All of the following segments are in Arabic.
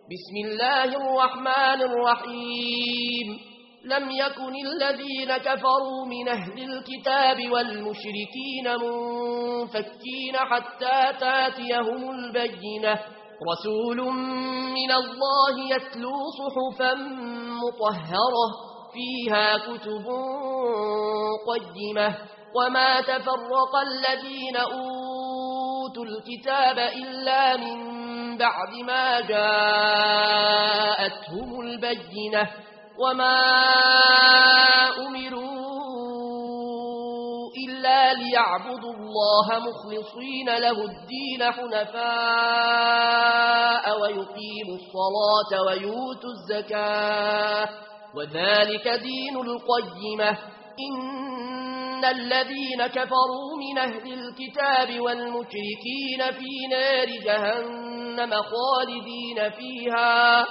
بسم الله الرحمن الرحيم لم يكن الذين كفروا من أهل الكتاب والمشركين منفكين حتى تاتيهم البينة رسول من الله يتلو صحفا مطهرة فيها كتب قيمة وما تفرق الذين أوتوا الكتاب إلا من بعد ما جاءتهم البينة وما أمروا إلا ليعبدوا الله مخلصين له الدين حنفاء ويقيموا الصلاة ويؤتوا الزكاة وذلك دين القيمة إن الذين كفروا من أهل الكتاب والمشركين في نار جهنم خالدين فيها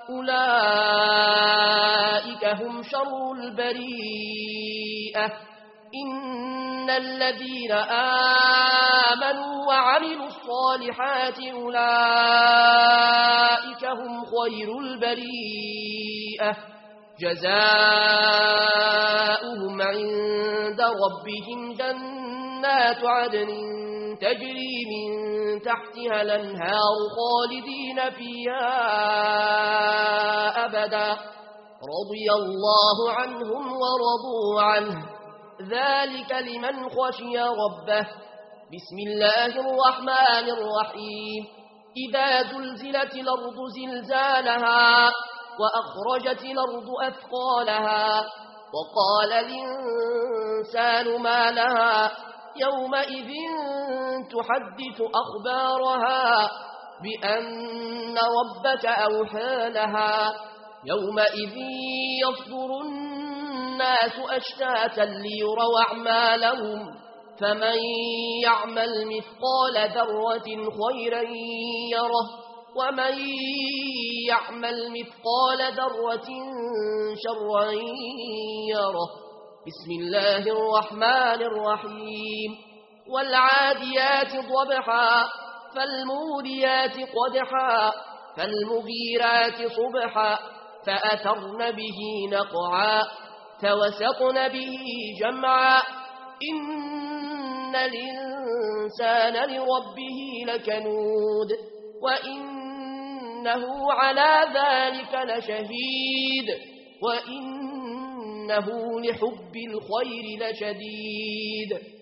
أولئك هم شر البريئة إن الذين آمنوا وعملوا الصالحات أولئك هم خير البريئة جزاؤهم عند ربهم جنات عدن تجري من تحتها الأنهار خالدين فيها أبدا رضي الله عنهم ورضوا عنه ذلك لمن خشي ربه بسم الله الرحمن الرحيم إذا زلزلت الأرض زلزالها وأخرجت الأرض أثقالها وقال الإنسان ما لها يومئذ تحدث أخبارها بأن ربك أوحى لها يومئذ يصدر الناس أشتاتا ليروا أعمالهم فمن يعمل مثقال ذرة خيرا يره ومن يعمل مثقال ذرة شرا يره بسم الله الرحمن الرحيم والعاديات ضبحا فالموريات قدحا فالمغيرات صبحا فأثرن به نقعا فوسطن به جمعا إن الإنسان لربه لكنود وإنه على ذلك لشهيد وإنه لحب الخير لشديد